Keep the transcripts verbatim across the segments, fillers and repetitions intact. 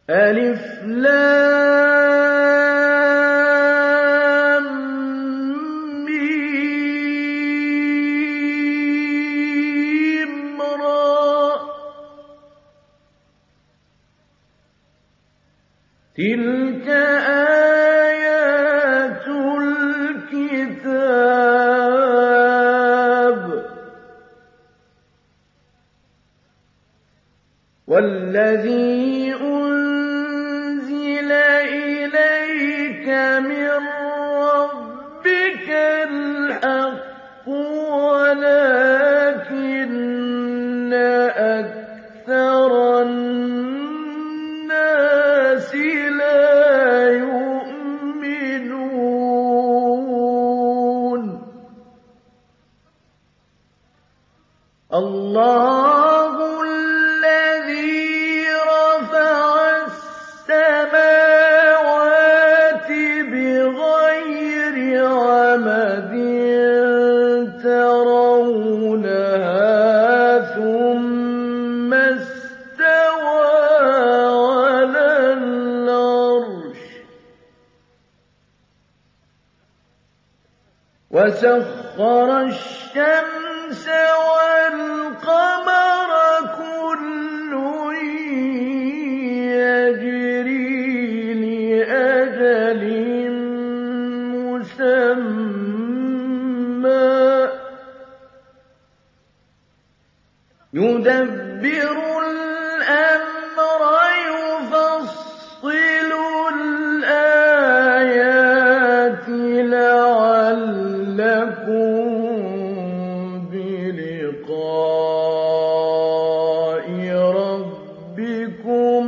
ألف لام ميم را تلك آيات الكتاب والذي أنزل إليك من ربك الحق ولكن أكثر الناس لا يؤمنون الله الذي رفع السماوات بغير عمد ترونها ثم استوى على العرش وسخر الشمس والقمر كل يجري لأجل مسمى يدبر الأمر يفصل الآيات لعلكم بلقاء ربكم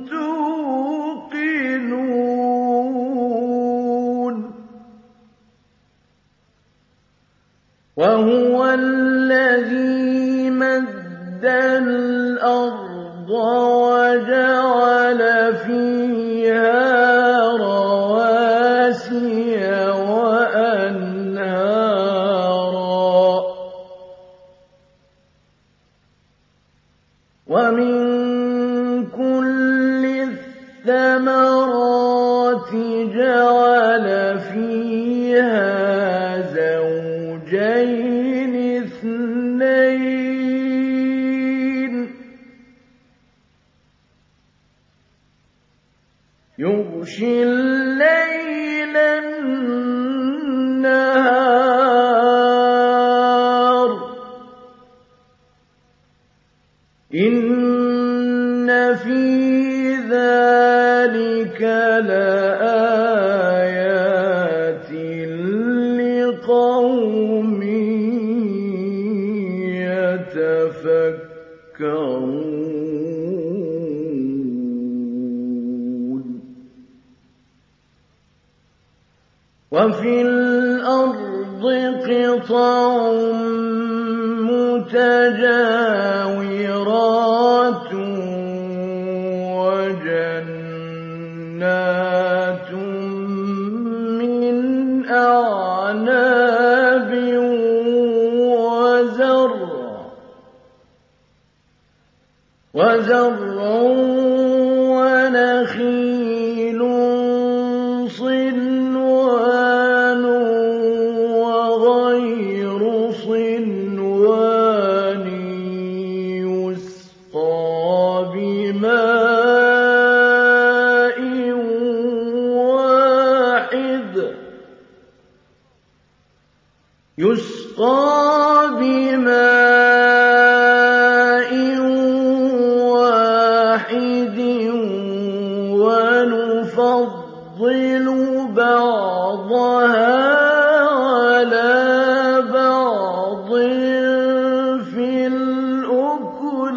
توقنون وهو الذي مد الأرض وجعل فيها رواسي وأنهارا ومن كل الثمرات جعل فيها زوجين اثنين يغشي الليل النهار إن في ذلك لآيات لقوم يتفكرون وفي الأرض قطع متجاورات وجنات من أعناب وزرع وزرع ونخيل صنوان وغير صنوان يسقى بماء واحد يسقى بماء واحد ونفضل بعضها على بعض في الأكل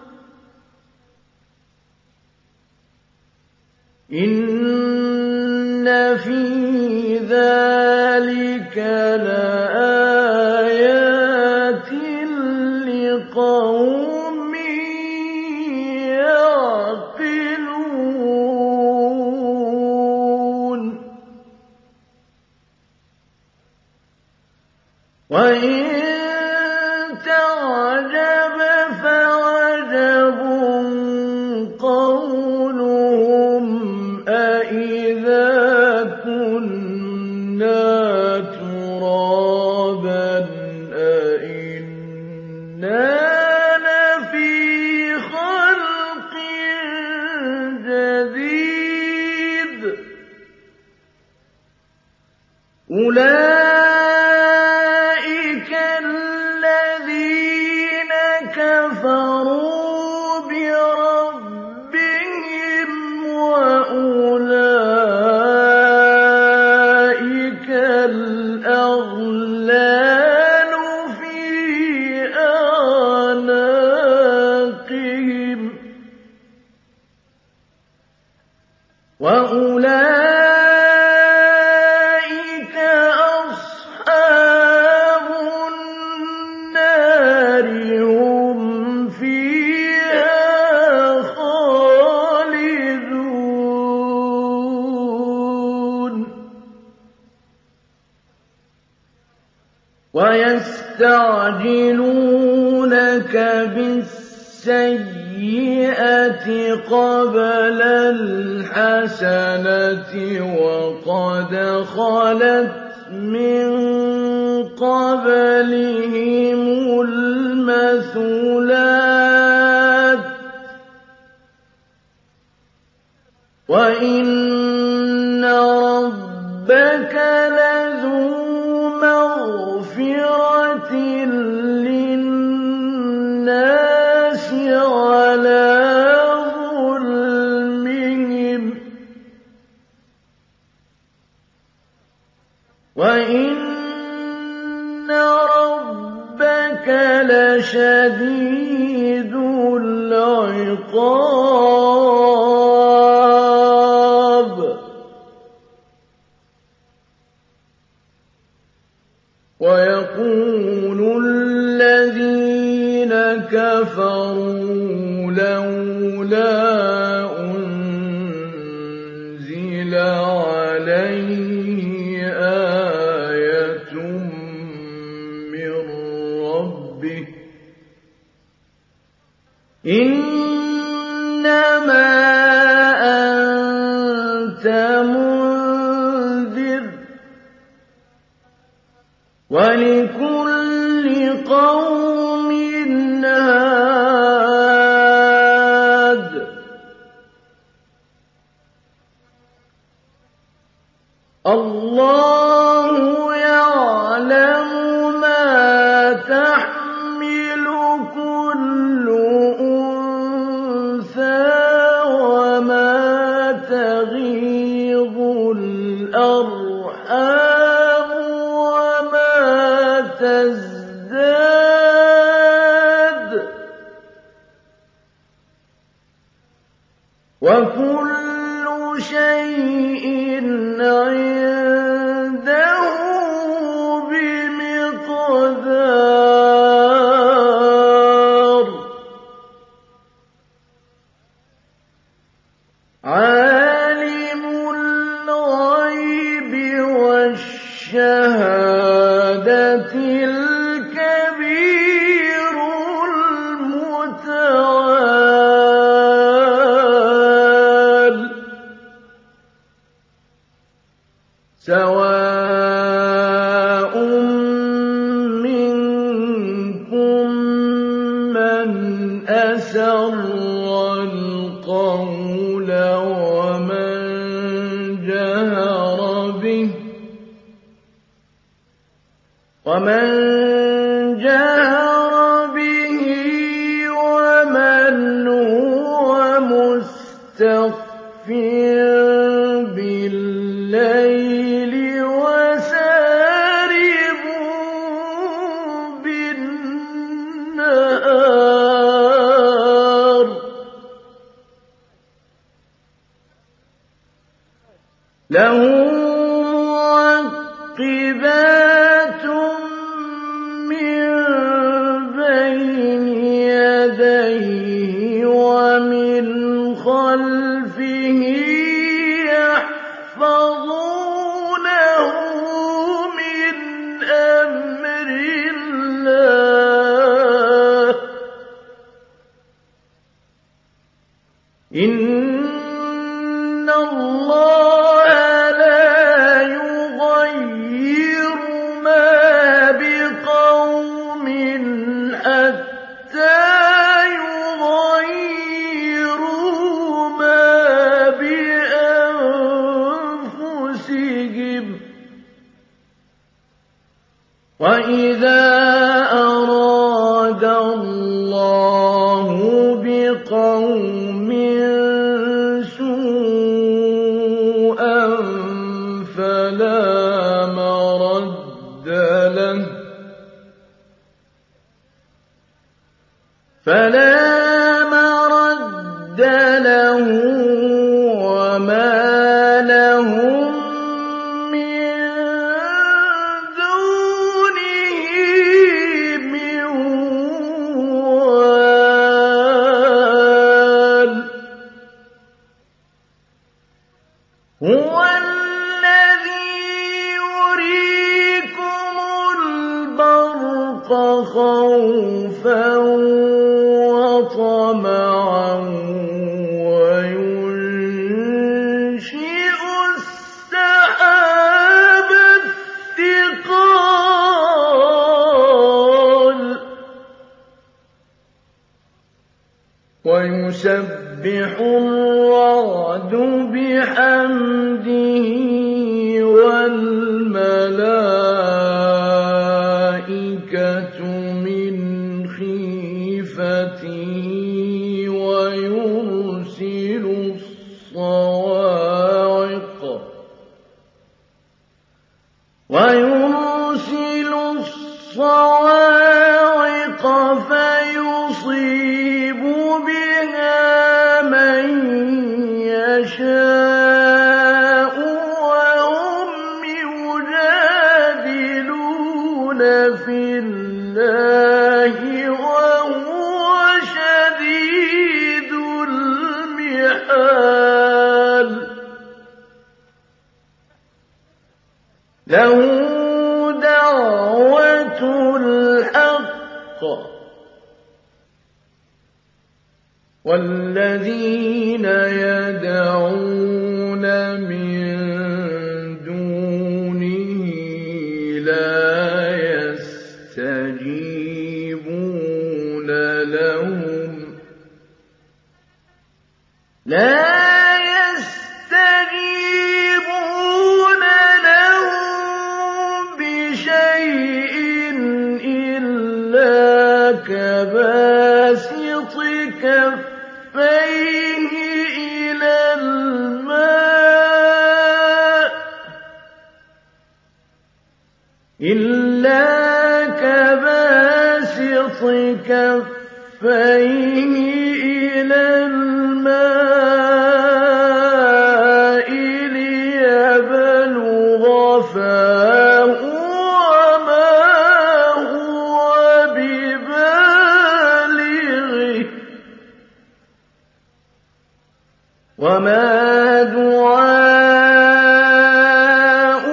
إن في ذلك لآيات لقوم يعقلون وإن تعجب فعجب قولهم أُولَٰئِكَ الَّذِينَ كَفَرُوا بِرَبِّهِمْ ۖ وَأُولَٰئِكَ الْأَغْلَالُ فِي أَعْنَاقِهِمْ ۖ وَأُولَٰئِكَ أَصْحَابُ النَّارِ ۖ هُمْ فِيهَا خَالِدُونَ وَيَسْتَعْجِلُونَكَ بِالسَّيِّئَةِ قَبْلَ الْحَسَنَةِ وَقَدْ خَلَتْ مِن قَبْلِهِمُ الْمَثُلَاتُ ۗ وَإِنَّ رَبَّكَ لَذُو مَغْفِرَةٍ لِّلنَّاسِ عَلَىٰ ظُلْمِهِمْ ۖ وَإِنَّ رَبَّكَ لَشَدِيدُ الْعِقَابِ. وَيَقُولُ الَّذِينَ كَفَرُوا لَوْلَا أُنزِلَ عَلَيْهِ آيَةٌ مِّن رَّبِّهِ ۗ إِنَّمَا أَنتَ مُنذِرٌ ۖ وَلِكُلِّ قَوْمٍ هَادٍ ۗ اللَّهُ يَعْلَمُ مَا تَحْمِلُ كُلُّ أُنثَىٰ وَمَا تَغِيضُ الْأَرْحَامُ وَمَا تَزْدَادُ ۖ وَكُلُّ شَيْءٍ عِندَهُ بِمِقْدَارٍ. عَالِمُ الْغَيْبِ وَالشَّهَادَةِ الْكَبِيرُ الْمُتَعَالِ. سَوَاءٌ مِّنكُم مَّنْ أَسَرَّ الْقَوْلَ وَمَن جَهَرَ بِهِ وَمَن جَهَرَ بِهِ وَمَنْ هُوَ مُسْتَخْفٍ بِاللَّيْلِ وَسَارِبٌ بِالنَّهَارِ. لَهُ مُعَقِّبَاتٌ مِّن بَيْنِ يَدَيْهِ وَمِنْ خَلْفِهِ يَحْفَظُونَهُ مِنْ أَمْرِ اللَّهِ ۗ إِنَّ اللَّهَ لَا يُغَيِّرُ مَا بِقَوْمٍ حَتَّىٰ يُغَيِّرُوا مَا بِأَنفُسِهِمْ ۗ هُوَ الَّذِي يُرِيكُمُ الْبَرْقَ خَوْفًا وَطَمَعًا وَيُنشِئُ السَّحَابَ الثِّقَالَ وَيُسَبِّحُ الرَّعْدُ بِحَمْدِهِ وَالْمَلَائِكَةُ مِنْ خِيفَتِهِ وَيُرْسِلُ الصَّوَاعِقَ وَيُرْسِلُ الصَّوَاعِقَ فَيُصِيبُ بِهَا مَن يَشَاءُ وَهُمْ يُجَادِلُونَ فِي اللَّهِ وَهُوَ شَدِيدُ الْمِحَالِ لَهُ دَعْوَةُ الْحَقِّ وَالَّذِينَ يَدْعُونَ مِن دُونِهِ لَا يَسْتَجِيبُونَ لَهُمْ لا يستجيبون لهم بشيء إلا كباسط كفيه إلى الماء إلا كباسط كفيه إلى الماء ليبلغ فاه وما هو ببالغه وما دعاء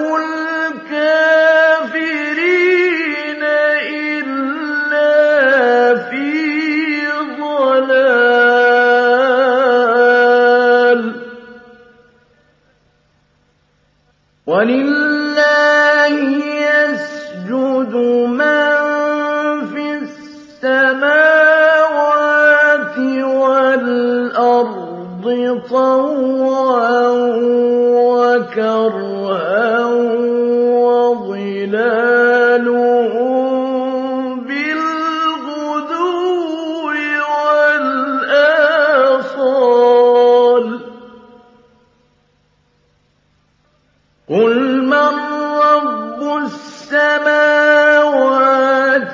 الكافرين إلا في ضلال ولله يسجد من في السماوات والأرض طوعا وكرها وظلالهم بالغدو والآصال قل من رب السماوات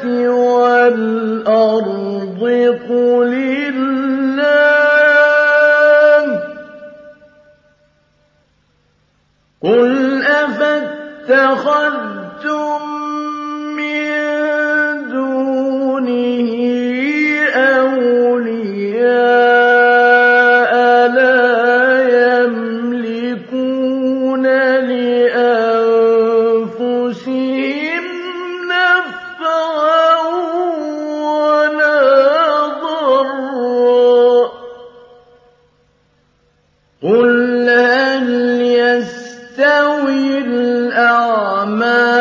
والأرض قل الله قل أفاتخذتم من دونه أولياء لا يملكون لأنفسهم نفعا ولا ضرا قل هل يستوي الأعمى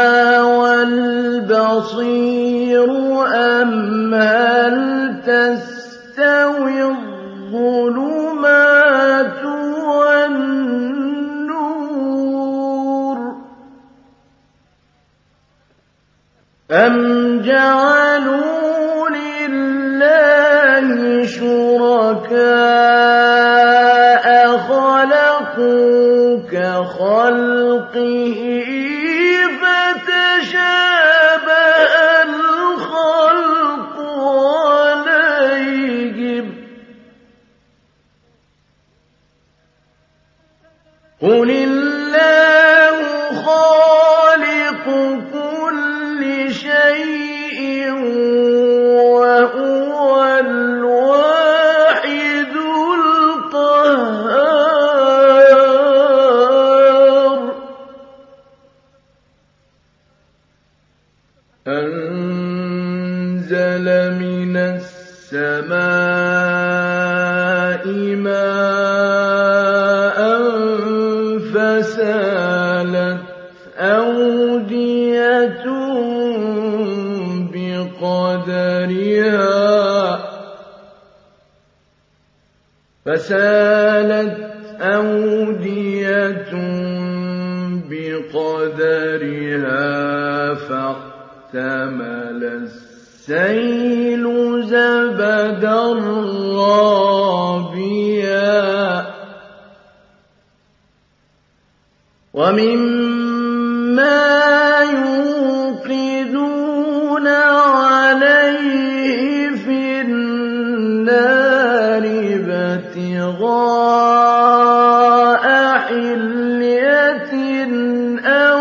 والبصير أم هل تستوي الظلمات والنور أم جعلوا لله شركاء خلقوا كخلقه فتشابه الخلق عليهم قل الله خالق كل شيء وهو الواحد القهار فسالت أودية بقدرها فاحتمل السيل زبدا رابيا ومما يوقدون عليه في النار ابتغاء حلية أو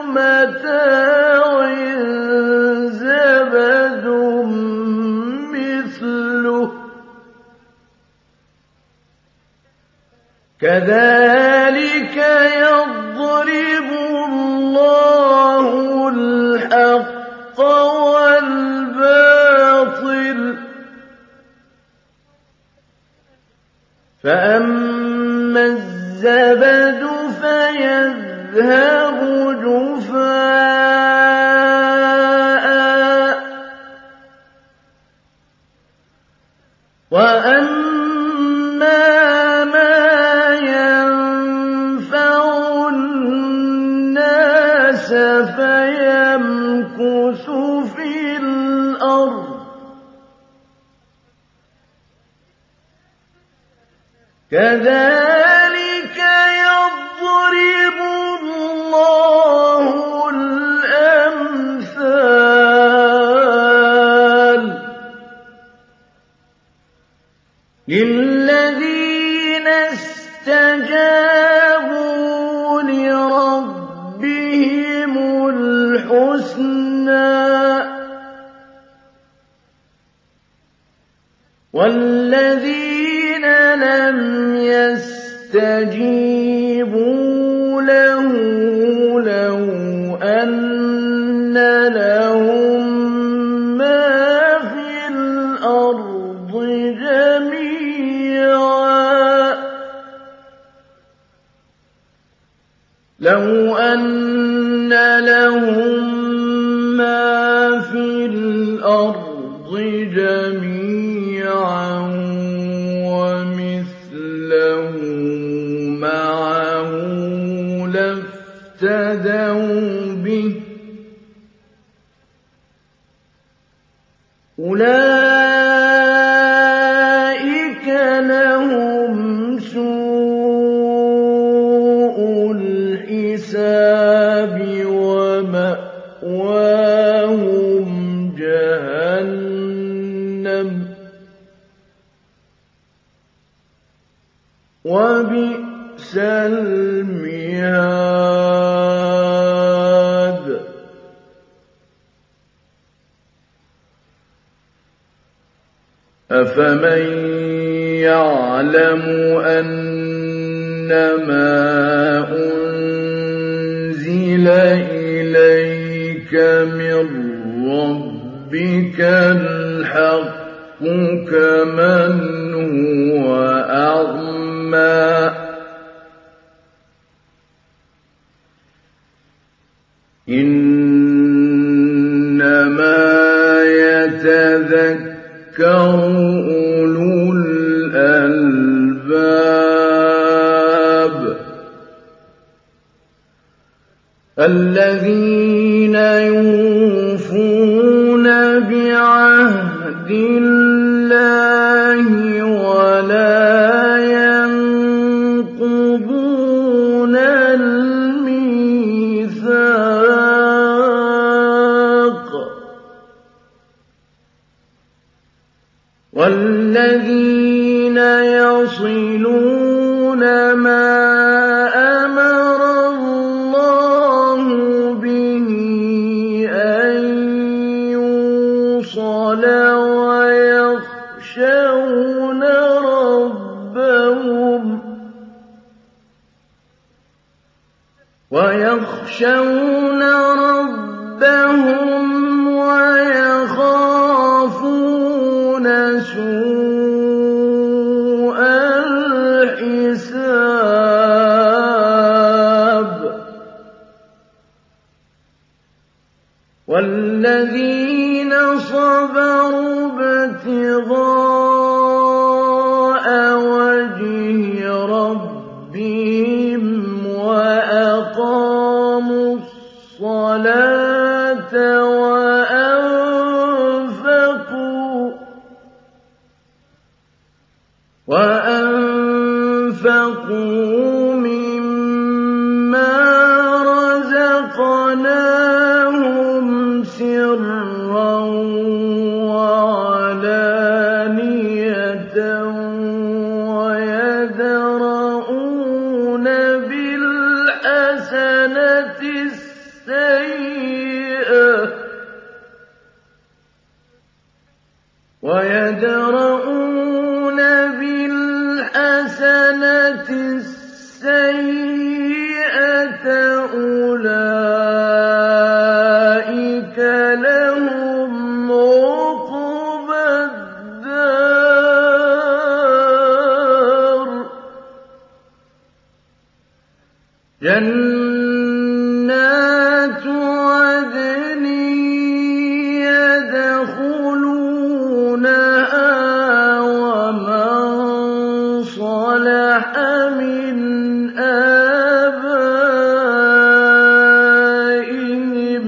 متاع زبد مثله كذلك يضرب الله الحق والباطل فأما الزبد فيذهب جفاء وأما ما ينفع الناس فيمكث في الأرض كذلك يضرب الله الأمثال للذين استجابوا لربهم الحسنى والذين لم يستجيبوا له لو أن لهم ما في الأرض جميعا لو أن لهم ما في الأرض جميعا ومثله معه لافتدوا به أولئك لهم سوء الحساب ومأواهم جهنم وبئس المهاد أفمن يعلم أنما أنزل إليك من ربك الحق كمن هو أعمى إنما يتذكر أولو الألباب الذين يوفون بعهد الله ولا ينقضون الميثاق والذين يصلون ما أمر الله به أن يوصل ويخشون ربهم ويخشون ربهم ويخافون سوء الحساب والذين صبروا ابتغاء وجه أنفقوا مما رزقناهم سرا وعلانية ويدرؤون بالحسنة السيئة ويدرؤون بالحسنة السيئة أولئك لهم عقبى الدار جنات عدن يدخلونها ومن صلح من آبائهم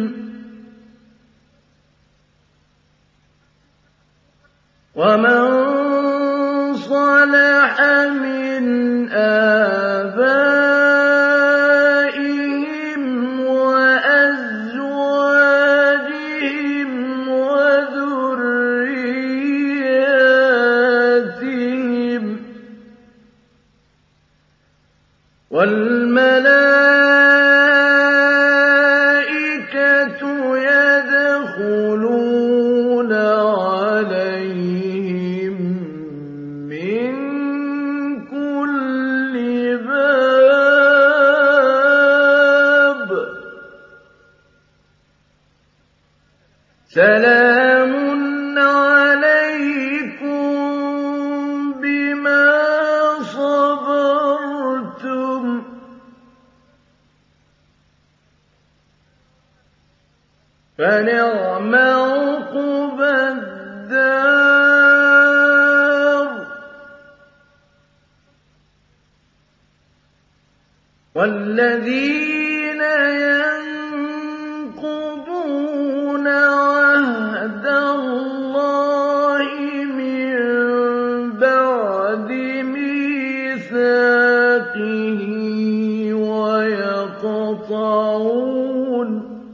ومن صلح من آبائهم وأزواجهم وذرياتهم والملائكة يدخلون عليهم من كل باب سلام عليكم بما صبرتم فنعم عقبى الدار والذين ينقضون عهد الله من بعد ميثاقه ويقطعون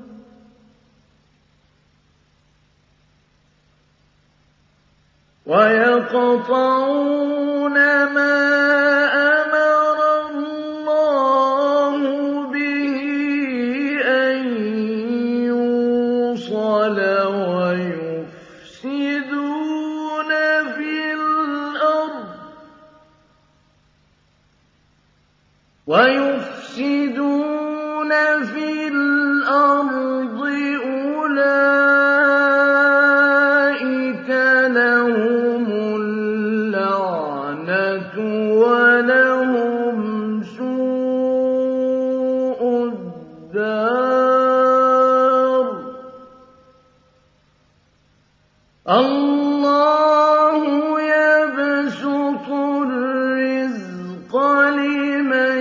ويقطعون ما أمر الله به أن يوصل ويفسدون في الأرض ويفسدون في الأرض أولئك لهم اللعنة ولهم سوء الدار الله يبسط الرزق لمن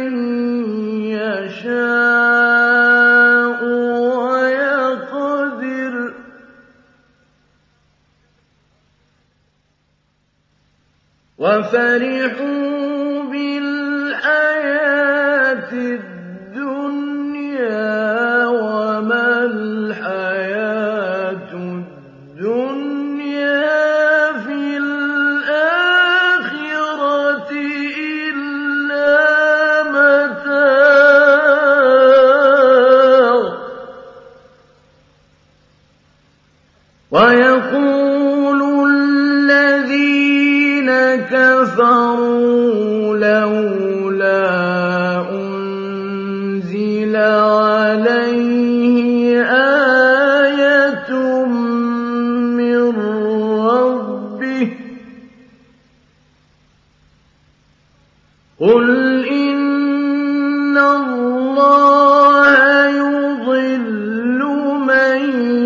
يشاء ويقدر وفرحوا بالحياة الدنيا وما الحياة الدنيا في الآخرة إلا متاع ويقول الذين كفروا لولا أنزل عليه آية من ربه قل إن الله يضل من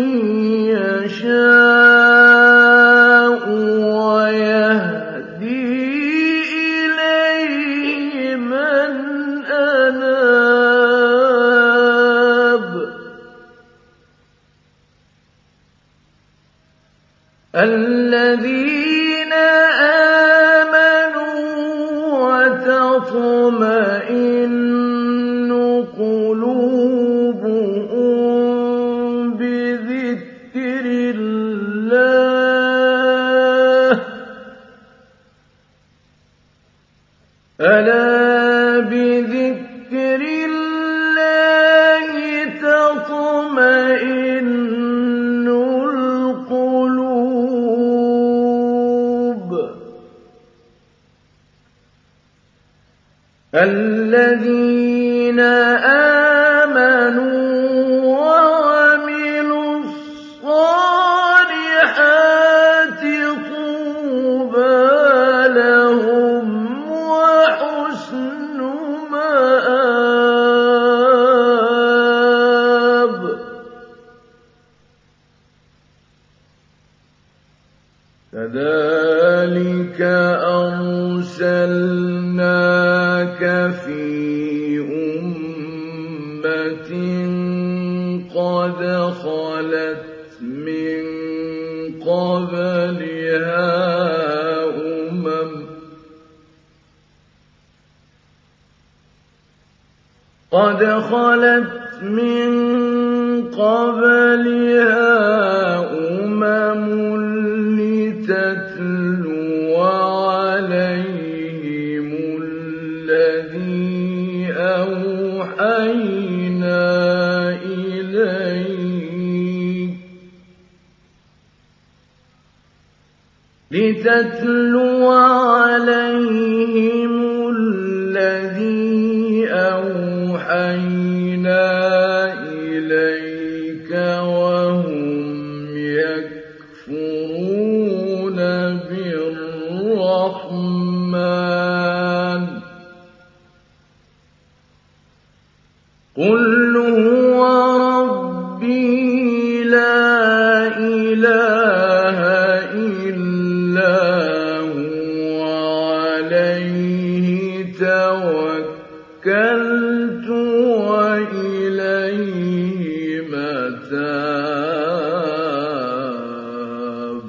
يشاء ويهدي إليه من أناب الذين آمنوا وتطمئن بِذِكْرِ اللَّهِ تَطْمَئِنُّ الْقُلُوبُ الَّذِينَ آمَنُوا وَعَمِلُوا الصَّالِحَاتِ طُوبَىٰ لَهُمْ وَحُسْنُ مَآبٍ كَذَٰلِكَ أَرْسَلْنَاكَ فِي أُمَّةٍ قَدْ خَلَتْ مِن قَبْلِهَا أُمَمٌ قَدْ خَلَتْ مِن قَبْلِهَا أُمَمٌ لِّتَتْلُوَ عَلَيْهِمُ الَّذِي أَوْحَيْنَا إِلَيْكَ لِتَتْلُوَ عَلَيْهِمُ الَّذِي أَوْحَيْنَا إِلَيْكَ وَهُمْ يَكْفُرُونَ بِالرَّحْمَٰنِ قُلْ هُوَ رَبِّي لَا إِلَٰهَ إِلَّا هُوَ عَلَيْهِ تَوَكَّلْتُ وَإِلَيْهِ مَتَابِ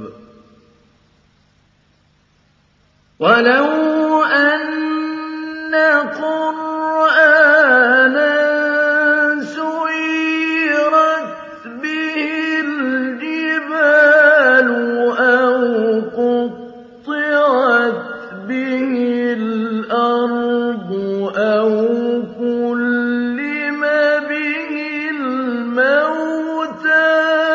وَلَوْ أَنَّ قُرْآنًا سُيِّرَتْ بِهِ الْجِبَالُ أَوْ قُطِّعَتْ بِهِ الْأَرْضُ أَوْ كُلِّمَ بِهِ الْمَوْتَىٰ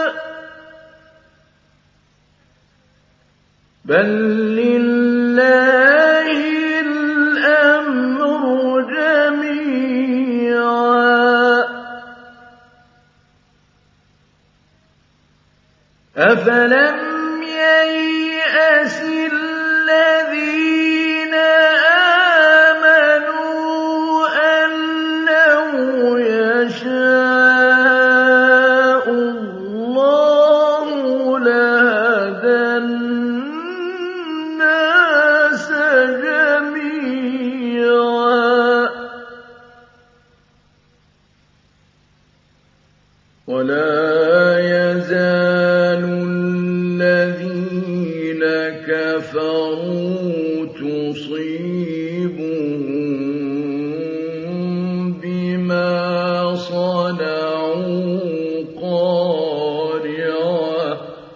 بَل لِّلَّهِ الْأَمْرُ جَمِيعًا أَفَلَمْ يَيْأَسِ الَّذِينَ آمَنُوا أَن لَّوْ يَشَاءُ اللَّهُ لَهَدَى النَّاسَ جَمِيعًا وَلَا يَزَالُ الَّذِينَ كَفَرُوا تُصِيبُهُم بِمَا صَنَعُوا قَارِعَةً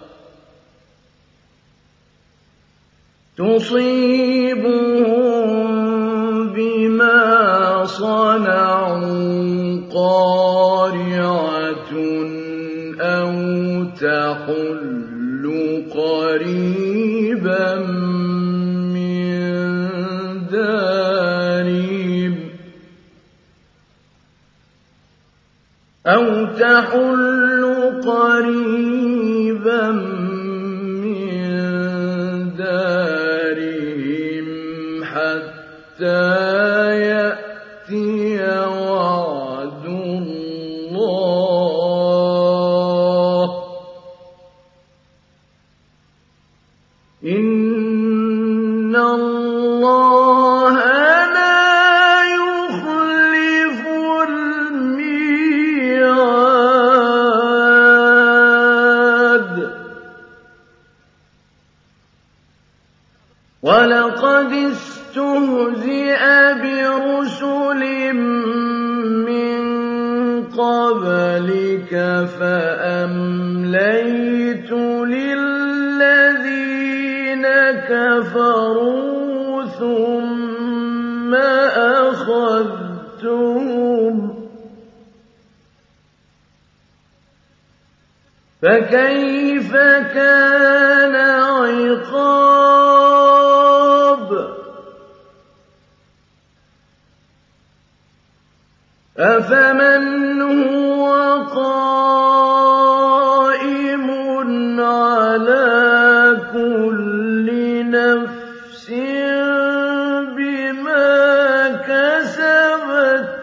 تُصِيبُهُم بِمَا صَنَعُوا قَارِعَةٌ أَوْ تَحُلُّ قَرِيبًا مِّن دَارِهِمْ أَوْ تَحُلُّ قَرِيبًا مِّن دَارِهِمْ حَتَّىٰ يَأْتِيَ وَعْدُ اللَّهِ إِنَّ اللَّهَ لَا يُخْلِفُ الْمِيعَادَ وَلَقَدِ اسْتُهْزِئَ بِرُسُلٍ مِّن قَبْلِكَ فَأَمْلَيْتُ لِلَّذِينَ كَفَرُوا ثُمَّ أَخَذْتُهُمْ فَخِذْتُمُوهُمْ فَكَيْفَ كَانَ عِقَابِ أَفَمَنْ هُوَ قَائِمٌ عَلَىٰ كُلِّ نَفْسٍ بِمَا كَسَبَتْ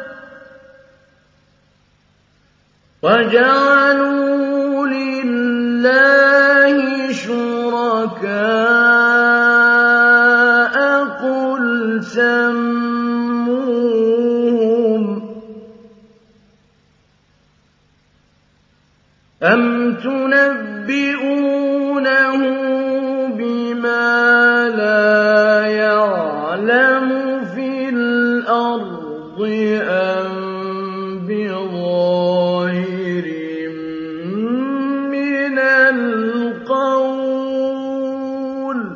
وَجَعَلُوا لِلَّهِ شُرَكَاءَ قُلْ سَمُّوهُمْ أَمْ تُنَبِّئُونَهُ بِمَا لَا يَعْلَمُ فِي الْأَرْضِ أَم بِظَاهِرٍ مِّنَ الْقَوْلِ ۗ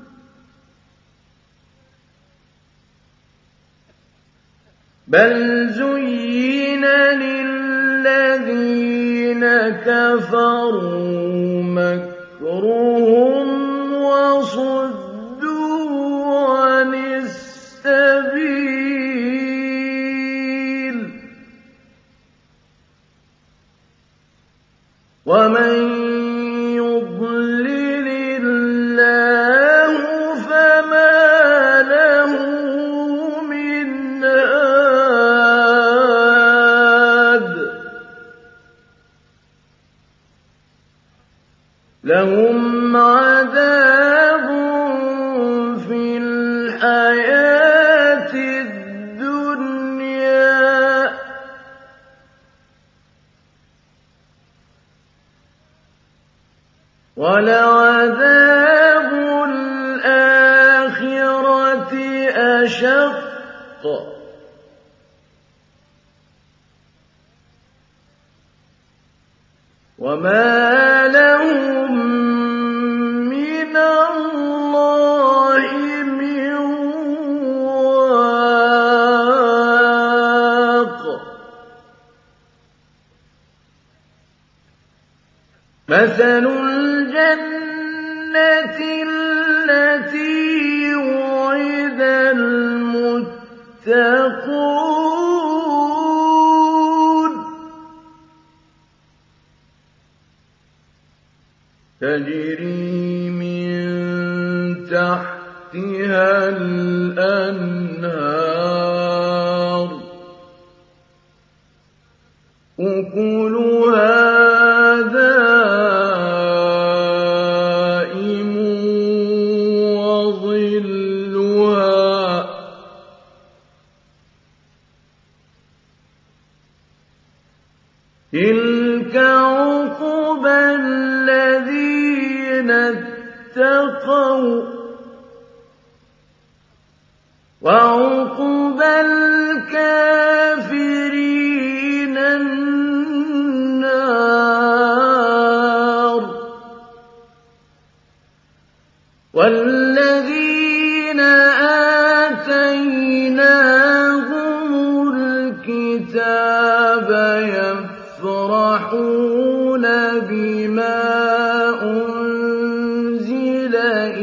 بَلْ زُيِّنَ لِلَّذِينَ كَفَرُوا مَكْرُهُمْ وَصُدُّوا عَنِ السَّبِيلِ ۗ وَمَن يُضْلِلِ اللَّهُ فَمَا لَهُ مِنْ هَادٍ لَّهُمْ عَذَابٌ فِي الْحَيَاةِ الدُّنْيَا ۖ وَلَعَذَابُ الْآخِرَةِ أَشَقُّ ۖ وَمَا لَهُم مِّنَ اللَّهِ مِن وَاقٍ مَثَلُ الْجَنَّةِ الَّتِي وُعِدَ الْمُتَّقُونَ تَجْرِي مِن تَحْتِهَا الْأَنْهَارُ أُكُلُهَا دَائِمٌ وَظِلُّهَا ۚ تِلْكَ عُقْبَى الَّذِينَ اتَّقَوْا ۖ وَّعُقْبَى الْكَافِرِينَ النَّارُ وَالَّذِينَ آتَيْنَاهُمُ الْكِتَابَ يَفْرَحُونَ بِمَا أُنزِلَ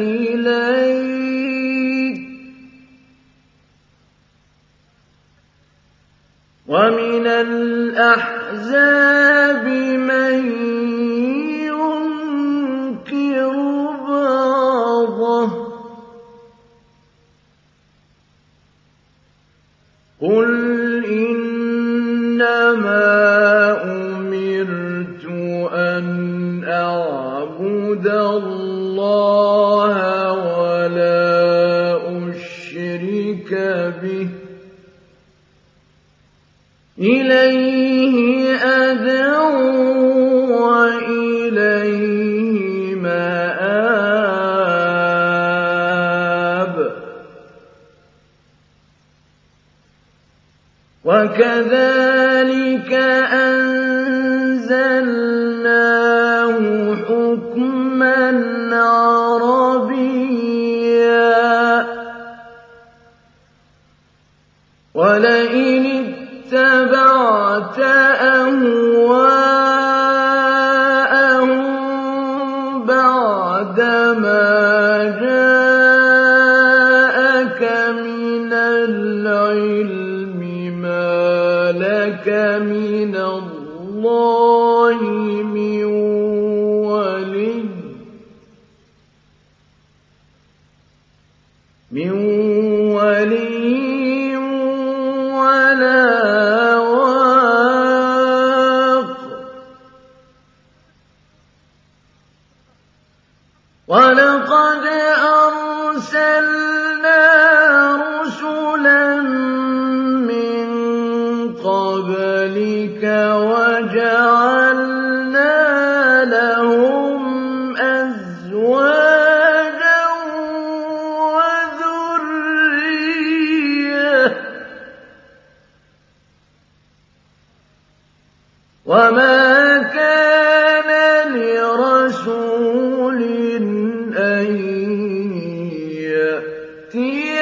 إِلَيْكَ ۖ وَمِنَ الْأَحْزَابِ مَن يُنكِرُ بَعْضَهُ ۚ قُلْ إِنَّمَا أُمِرْتُ أَنْ أَعْبُدَ اللَّهَ وَلَا أُشْرِكَ بِهِ ۚ إِلَيْهِ أَدْعُو وَإِلَيْهِ مَآبِ وَكَذَٰلِكَ أَنزَلْنَاهُ حُكْمًا عَرَبِيًّا ۚ وَلَئِنِ اتبعت أهواءهم بعدما جاءك من العلم ما لك من الله من ولي من ولي ولا واق ولقد أرسلنا رسلا من قبلك وجعلنا لهم أزواجا وذرية وما كان لرسول أن يأتي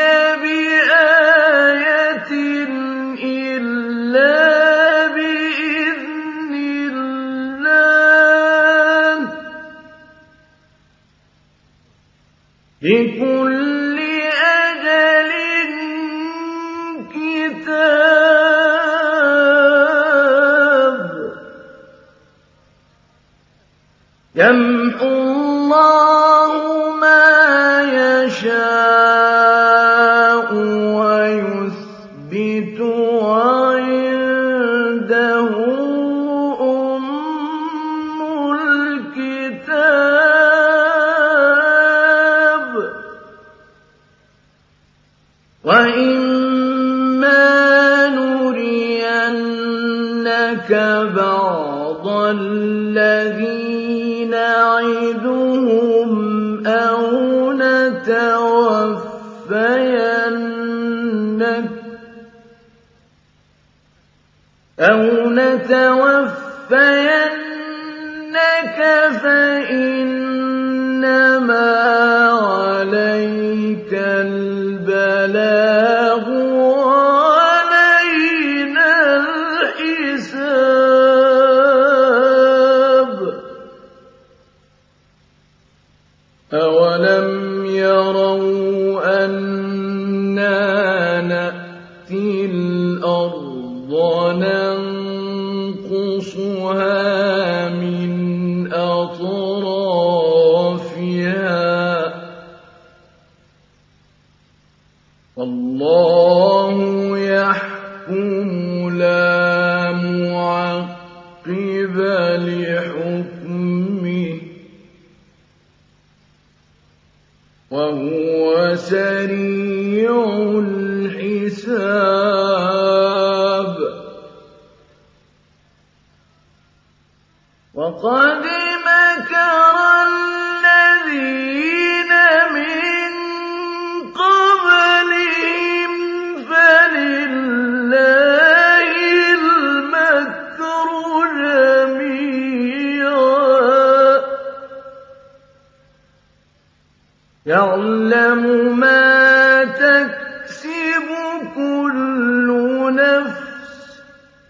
بآية إلا بإذن الله لكل أجل كتاب يمحو الله ما يشاء ويثبت وعنده أم الكتاب وإما نرينك بعض الذي نعدهم أو نتوفينك أو نتوفينك فإنما عليك البلاغ وعلينا الحساب أولم يروا أنا نأتي الأرض ننقصها من أطرافها والله يحكم لا معقب لحكمه وهو سريع الحساب وقد مكر الذين من قبلهم فلله المكر جميعا يعلم ما تكسب كل نفس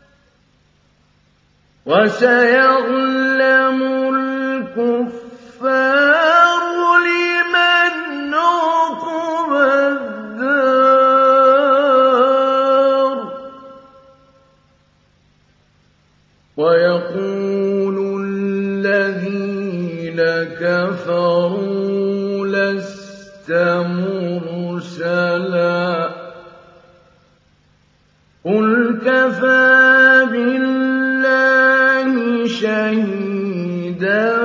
وسيعلم الكفار لمن عقب الدار ويقول الذين كفروا لست مرسلا قل كفى بالله شهيدا